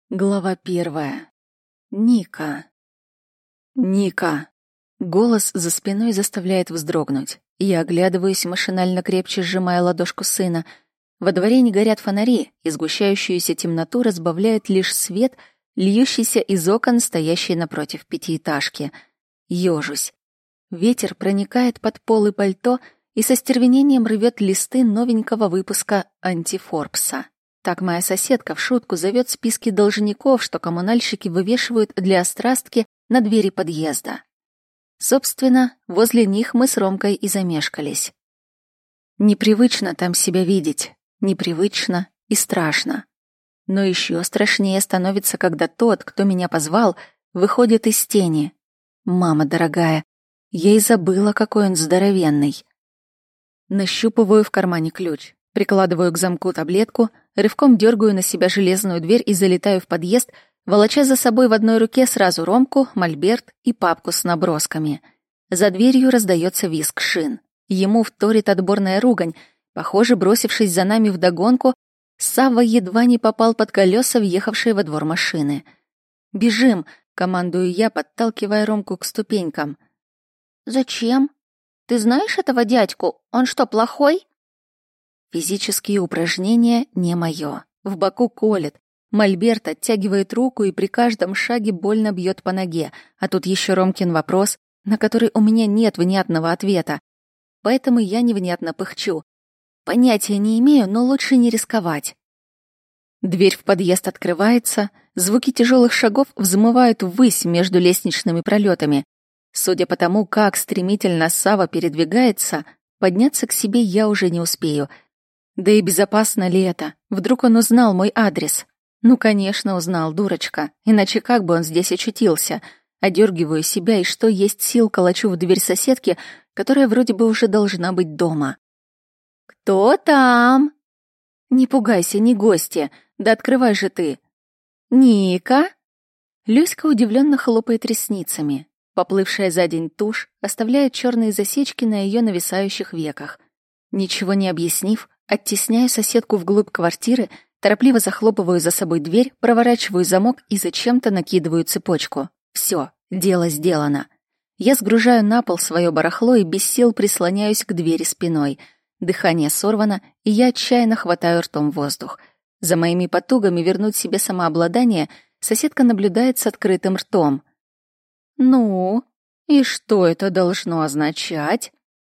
Глава 1. Ника. Ника. Голос за спиной заставляет вздрогнуть. Я оглядываюсь, машинально крепче сжимая ладошку сына. Во дворе не горят фонари, и сгущающуюся темноту разбавляет лишь свет, льющийся из окон, стоящей напротив пятиэтажки. Ёжусь. Ветер проникает под пол и пальто и со стервенением рвет листы новенького выпуска «Антифорбса». Так моя соседка в шутку зовет списки должников, что коммунальщики вывешивают для острастки на двери подъезда. Собственно, возле них мы с Ромкой и замешкались. Непривычно там себя видеть, непривычно и страшно. Но еще страшнее становится, когда тот, кто меня позвал, выходит из тени. Мама дорогая, я и забыла, какой он здоровенный. Нащупываю в кармане ключ, прикладываю к замку таблетку, рывком дергаю на себя железную дверь и залетаю в подъезд, волоча за собой в одной руке сразу Ромку, мольберт и папку с набросками. За дверью раздается визг шин. Ему вторит отборная ругань. Похоже, бросившись за нами вдогонку, Савва едва не попал под колеса въехавшей во двор машины. «Бежим!» — командую я, подталкивая Ромку к ступенькам. «Зачем? Ты знаешь этого дядьку? Он что, плохой?» Физические упражнения не моё. В боку колет. Мольберт оттягивает руку и при каждом шаге больно бьет по ноге. А тут еще Ромкин вопрос, на который у меня нет внятного ответа. Поэтому я невнятно пыхчу. Понятия не имею, но лучше не рисковать. Дверь в подъезд открывается, звуки тяжелых шагов взмывают ввысь между лестничными пролетами. Судя по тому, как стремительно Сава передвигается, подняться к себе я уже не успею. Да и безопасно ли это? Вдруг он узнал мой адрес? Ну, конечно, узнал, дурочка. Иначе как бы он здесь очутился? Одергиваю себя и что есть сил колочу в дверь соседки, которая вроде бы уже должна быть дома. «Кто там?» «Не пугайся, не гости. Да открывай же ты». «Ника?» Люська удивленно хлопает ресницами. Поплывшая за день тушь оставляет черные засечки на ее нависающих веках. Ничего не объяснив, оттесняю соседку вглубь квартиры, торопливо захлопываю за собой дверь, проворачиваю замок и зачем-то накидываю цепочку. Все, дело сделано. Я сгружаю на пол свое барахло и без сил прислоняюсь к двери спиной. Дыхание сорвано, и я отчаянно хватаю ртом воздух. За моими потугами вернуть себе самообладание соседка наблюдает с открытым ртом. «Ну, и что это должно означать?»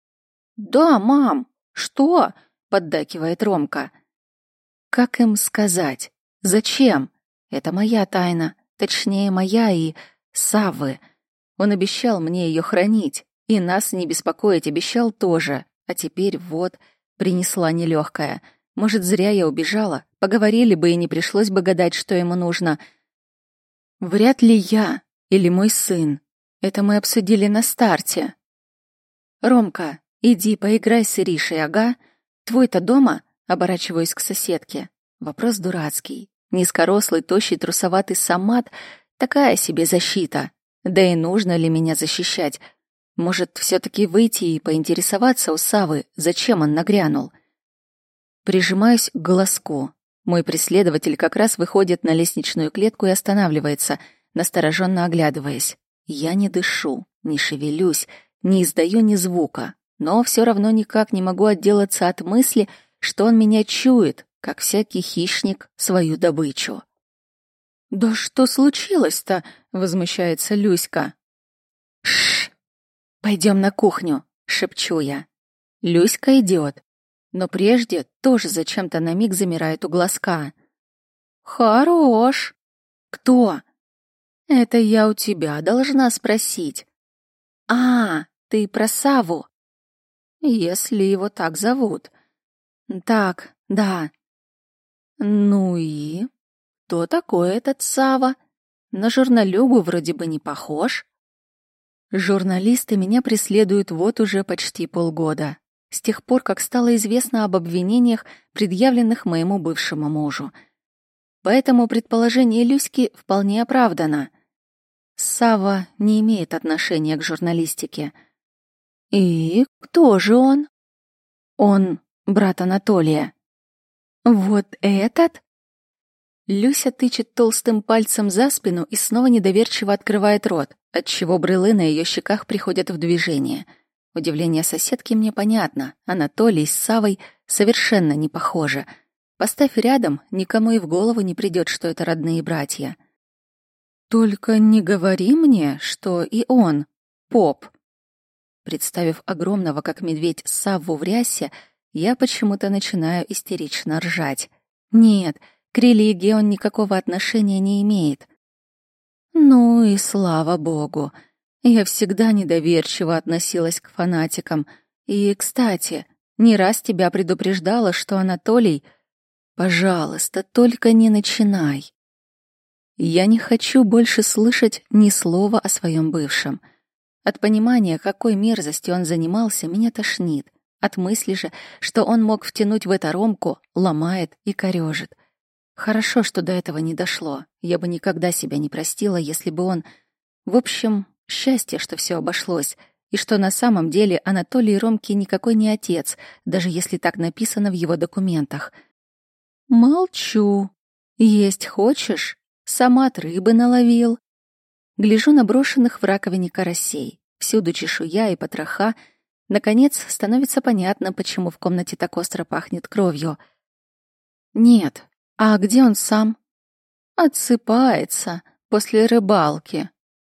«Да, мам, что?» — поддакивает Ромка. «Как им сказать? Зачем? Это моя тайна, точнее, моя и Саввы. Он обещал мне ее хранить, и нас не беспокоить обещал тоже. А теперь вот, принесла нелегкая. Может, зря я убежала, поговорили бы и не пришлось бы гадать, что ему нужно. Вряд ли я или мой сын. Это мы обсудили на старте. Ромка, иди поиграй с Иришей, ага. Твой-то дома?» Оборачиваюсь к соседке. Вопрос дурацкий. Низкорослый, тощий, трусоватый Самат — такая себе защита. Да и нужно ли меня защищать? Может, все-таки выйти и поинтересоваться у Савы, зачем он нагрянул? Прижимаюсь к голоску. Мой преследователь как раз выходит на лестничную клетку и останавливается, настороженно оглядываясь. Я не дышу, не шевелюсь, не издаю ни звука, но все равно никак не могу отделаться от мысли, что он меня чует, как всякий хищник свою добычу. «Да что случилось-то?» — возмущается Люська. «Шш! Пойдем на кухню», — шепчу я. Люська идет, но прежде тоже зачем-то на миг замирает у глазка. «Хорош!» «Кто?» «Это я у тебя должна спросить». «А, ты про Савву?» «Если его так зовут». «Так, да». «Ну и? Кто такой этот Савва? На журналюгу вроде бы не похож». Журналисты меня преследуют вот уже почти полгода, с тех пор, как стало известно об обвинениях, предъявленных моему бывшему мужу. Поэтому предположение Люськи вполне оправдано. Савва не имеет отношения к журналистике. И кто же он? Он брат Анатолия. Вот этот? Люся тычет толстым пальцем за спину и снова недоверчиво открывает рот, отчего брылы на ее щеках приходят в движение. Удивление соседки мне понятно. Анатолий с Савой совершенно не похожи. Поставь рядом, никому и в голову не придет, что это родные братья. Только не говори мне, что и он поп. Представив огромного, как медведь, Савву в рясе, я почему-то начинаю истерично ржать. Нет, к религии он никакого отношения не имеет. Ну и слава богу. Я всегда недоверчиво относилась к фанатикам. И, кстати, не раз тебя предупреждала, что Анатолий... Пожалуйста, только не начинай. Я не хочу больше слышать ни слова о своем бывшем. От понимания, какой мерзостью он занимался, меня тошнит. От мысли же, что он мог втянуть в это Ромку, ломает и корёжит. Хорошо, что до этого не дошло. Я бы никогда себя не простила, если бы он... В общем, счастье, что все обошлось, и что на самом деле Анатолий Ромке никакой не отец, даже если так написано в его документах. Молчу. Есть хочешь? Сама рыбы наловил. Гляжу на брошенных в раковине карасей. Всюду чешуя и потроха. Наконец, становится понятно, почему в комнате так остро пахнет кровью. Нет. А где он сам? Отсыпается после рыбалки.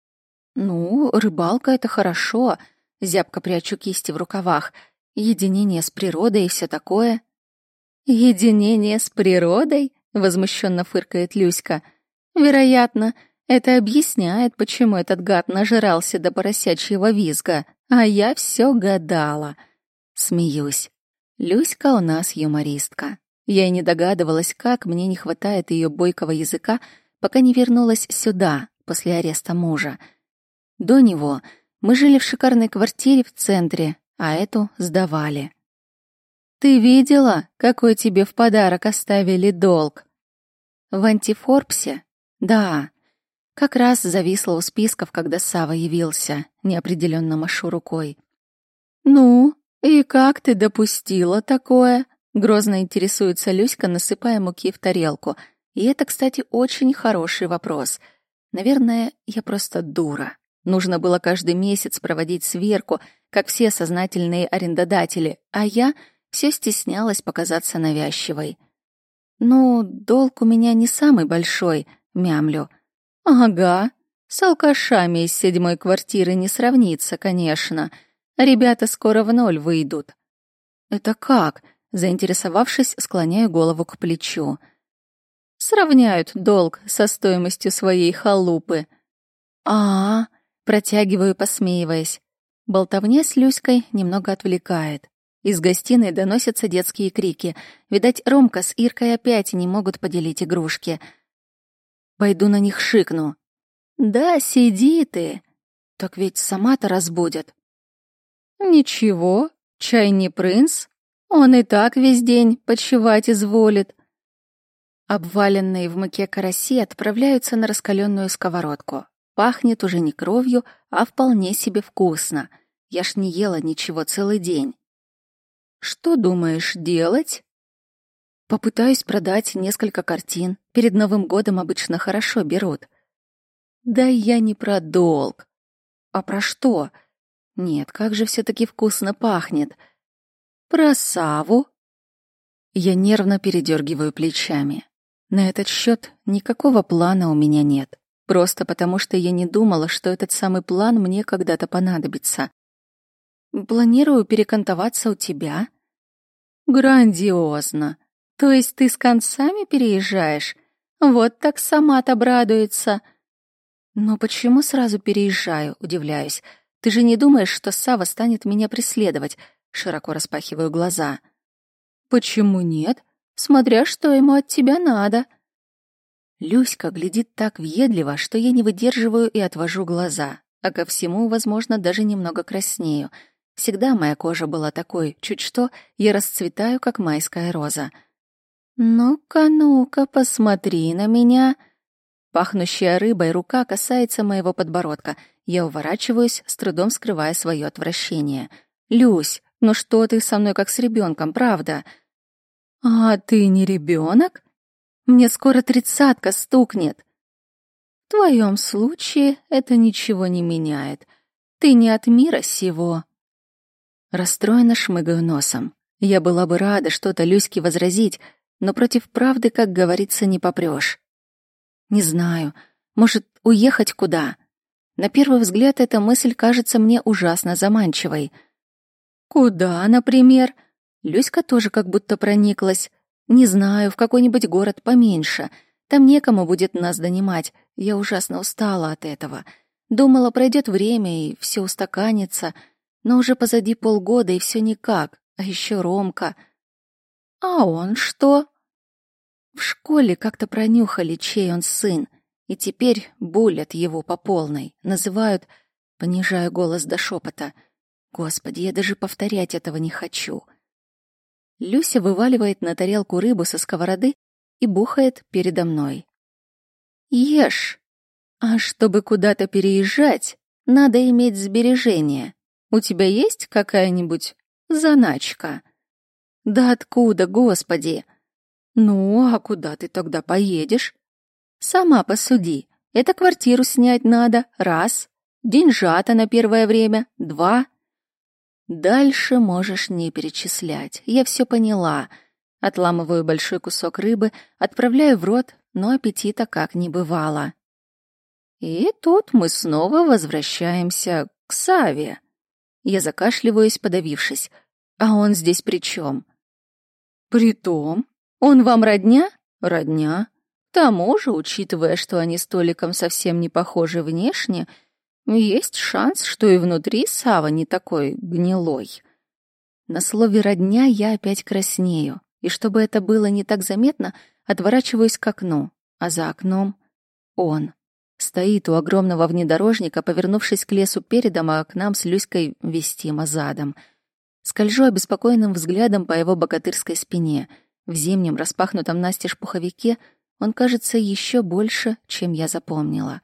Ну, рыбалка — это хорошо. Зябко прячу кисти в рукавах. Единение с природой и все такое. «Единение с природой?» — возмущенно фыркает Люська. «Вероятно, это объясняет, почему этот гад нажрался до поросячьего визга, а я все гадала». Смеюсь. Люська у нас юмористка. Я и не догадывалась, как мне не хватает ее бойкого языка, пока не вернулась сюда, после ареста мужа. До него мы жили в шикарной квартире в центре, а эту сдавали. «Ты видела, какой тебе в подарок оставили долг?» «В антифорбсе?» «Да». Как раз зависла у списков, когда Сава явился, неопределенно машу рукой. «Ну, и как ты допустила такое?» Грозно интересуется Люська, насыпая муки в тарелку. И это, кстати, очень хороший вопрос. Наверное, я просто дура. Нужно было каждый месяц проводить сверку, как все сознательные арендодатели, а я все стеснялась показаться навязчивой. «Ну, долг у меня не самый большой», — мямлю. «Ага, с алкашами из 7-й квартиры не сравнится, конечно. Ребята скоро в ноль выйдут». «Это как?» — заинтересовавшись, склоняю голову к плечу. «Сравняют долг со стоимостью своей халупы». «А-а-а», протягиваю, посмеиваясь. Болтовня с Люськой немного отвлекает. Из гостиной доносятся детские крики. Видать, Ромка с Иркой опять не могут поделить игрушки. Пойду на них шикну. «Да, сиди ты». «Так ведь сама-то разбудят». «Ничего, чай не принц. Он и так весь день почивать изволит». Обваленные в муке караси отправляются на раскаленную сковородку. Пахнет уже не кровью, а вполне себе вкусно. Я ж не ела ничего целый день. «Что думаешь делать?» «Попытаюсь продать несколько картин. Перед Новым годом обычно хорошо берут». «Да я не про долг». «А про что?» «Нет, как же все-таки вкусно пахнет». «Про Саву». Я нервно передергиваю плечами. На этот счет никакого плана у меня нет. Просто потому, что я не думала, что этот самый план мне когда-то понадобится. Планирую перекантоваться у тебя. Грандиозно. То есть ты с концами переезжаешь? Вот так сама-то обрадуется. Но почему сразу переезжаю, удивляюсь. Ты же не думаешь, что Сава станет меня преследовать? Широко распахиваю глаза. Почему нет? Смотря что ему от тебя надо. Люська глядит так въедливо, что я не выдерживаю и отвожу глаза. А ко всему, возможно, даже немного краснею. Всегда моя кожа была такой, чуть что, я расцветаю, как майская роза. «Ну-ка, ну-ка, посмотри на меня!» Пахнущая рыбой рука касается моего подбородка. Я уворачиваюсь, с трудом скрывая свое отвращение. «Люсь, ну что ты со мной как с ребенком, правда?» «А ты не ребенок?» Мне скоро 30 стукнет. В твоем случае это ничего не меняет. Ты не от мира сего. Расстроенно шмыгаю носом. Я была бы рада что-то Люське возразить, но против правды, как говорится, не попрёшь. Не знаю, может, уехать куда? На первый взгляд эта мысль кажется мне ужасно заманчивой. Куда, например? Люська тоже как будто прониклась. Не знаю, в какой-нибудь город поменьше. Там некому будет нас донимать. Я ужасно устала от этого. Думала, пройдет время, и все устаканится. Но уже позади полгода, и все никак. А еще Ромка. А он что? В школе как-то пронюхали, чей он сын. И теперь булят его по полной. Называют, понижая голос до шепота. Господи, я даже повторять этого не хочу. Люся вываливает на тарелку рыбу со сковороды и бухает передо мной. Ешь. А чтобы куда-то переезжать, надо иметь сбережения. У тебя есть какая-нибудь заначка? Да откуда, Господи? Ну, а куда ты тогда поедешь? Сама посуди. Это квартиру снять надо, раз. Деньжата на первое время, два. Дальше можешь не перечислять. Я все поняла. Отламываю большой кусок рыбы, отправляю в рот, но аппетита как не бывало. И тут мы снова возвращаемся к Саве. Я закашливаюсь, подавившись. А он здесь при чем? Притом, он вам родня? Родня. К тому же, учитывая, что они с Толиком совсем не похожи внешне, есть шанс, что и внутри Сава не такой гнилой. На слове «родня» я опять краснею, и чтобы это было не так заметно, отворачиваюсь к окну, а за окном он. Стоит у огромного внедорожника, повернувшись к лесу передом, а к нам с Люськой вестимо задом. Скольжу обеспокоенным взглядом по его богатырской спине. В зимнем распахнутом настежь пуховике он кажется еще больше, чем я запомнила.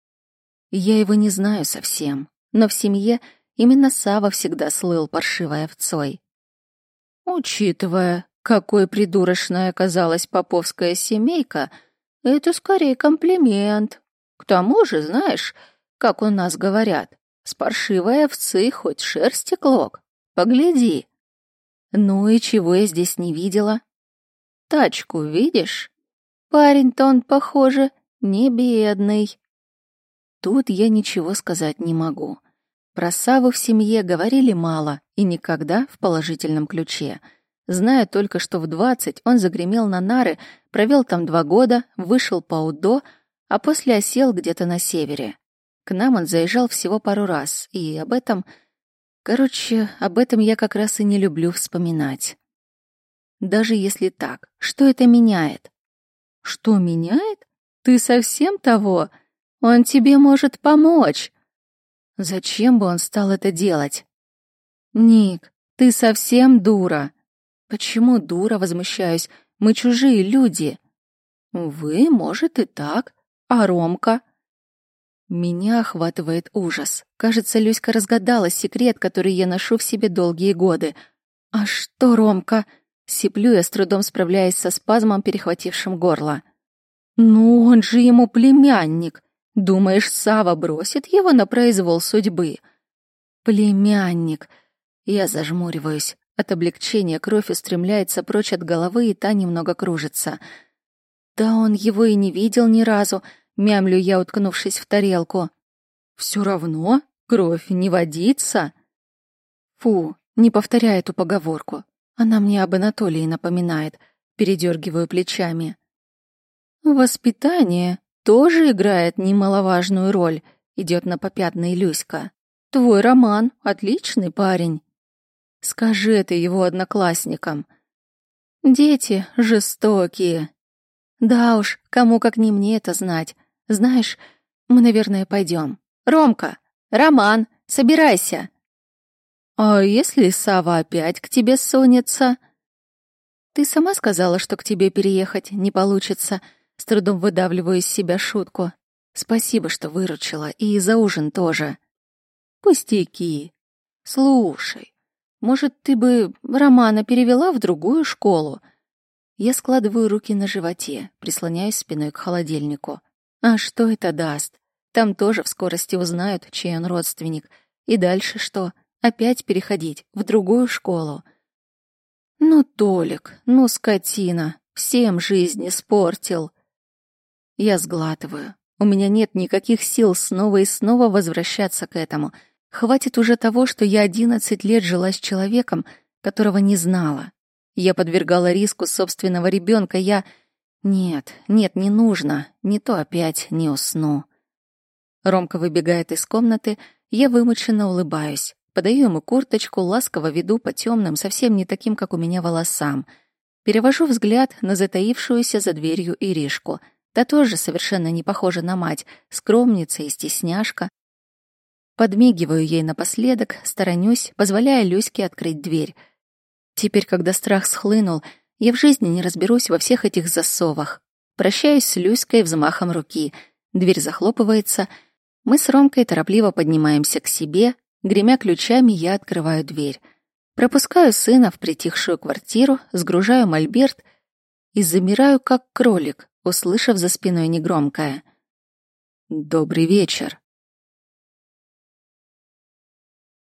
Я его не знаю совсем, но в семье именно Сава всегда слыл паршивой овцой. Учитывая, какой придурочной оказалась поповская семейка, это скорее комплимент. К тому же, знаешь, как у нас говорят, с паршивой овцы хоть шерсти клок. Погляди. Ну и чего я здесь не видела? Тачку видишь? Парень-то он, похоже, не бедный. Тут я ничего сказать не могу. Про Саву в семье говорили мало и никогда в положительном ключе. Знаю только, что в 20 он загремел на нары, провел там 2 года, вышел по УДО, а после осел где-то на севере. К нам он заезжал всего пару раз, и об этом... Короче, об этом я как раз и не люблю вспоминать. Даже если так, что это меняет? Что меняет? Ты совсем того? Он тебе может помочь. Зачем бы он стал это делать? Ник, ты совсем дура. Почему дура, возмущаюсь? Мы чужие люди. Вы, может, и так. А Ромка? Меня охватывает ужас. Кажется, Люська разгадала секрет, который я ношу в себе долгие годы. А что, Ромка? Сиплю я, с трудом справляясь со спазмом, перехватившим горло. Ну, он же ему племянник. Думаешь, Сава бросит его на произвол судьбы? Племянник. Я зажмуриваюсь. От облегчения кровь устремляется прочь от головы, и та немного кружится. Да он его и не видел ни разу, мямлю я, уткнувшись в тарелку. Все равно кровь не водится. Фу, не повторяй эту поговорку. Она мне об Анатолии напоминает. Передергиваю плечами. Воспитание тоже играет немаловажную роль, идет на попятный Люська. Твой Роман — отличный парень. Скажи это его одноклассникам. Дети жестокие. Да уж, кому как не мне это знать. Знаешь, мы, наверное, пойдем. Ромка, Роман, собирайся. А если Сава опять к тебе сунется? Ты сама сказала, что к тебе переехать не получится. С трудом выдавливаю из себя шутку. Спасибо, что выручила, и за ужин тоже. Пустяки. Слушай, может, ты бы Романа перевела в другую школу? Я складываю руки на животе, прислоняюсь спиной к холодильнику. А что это даст? Там тоже в скорости узнают, чей он родственник. И дальше что? Опять переходить в другую школу? Ну, Толик, ну, скотина, всем жизнь испортил. Я сглатываю. У меня нет никаких сил снова и снова возвращаться к этому. Хватит уже того, что я 11 лет жила с человеком, которого не знала. Я подвергала риску собственного ребенка. Нет, не нужно. Не то опять не усну. Ромка выбегает из комнаты, я вымученно улыбаюсь. Подаю ему курточку, ласково веду по темным, совсем не таким, как у меня, волосам. Перевожу взгляд на затаившуюся за дверью Иришку. Та тоже совершенно не похожа на мать, скромница и стесняшка. Подмигиваю ей напоследок, сторонюсь, позволяя Люське открыть дверь. Теперь, когда страх схлынул, я в жизни не разберусь во всех этих засовах. Прощаюсь с Люськой взмахом руки. Дверь захлопывается. Мы с Ромкой торопливо поднимаемся к себе. Гремя ключами, я открываю дверь. Пропускаю сына в притихшую квартиру, сгружаю мольберт и замираю, как кролик, услышав за спиной негромкое: «Добрый вечер».